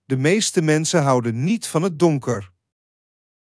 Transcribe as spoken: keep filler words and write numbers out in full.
De meeste mensen houden niet van het donker.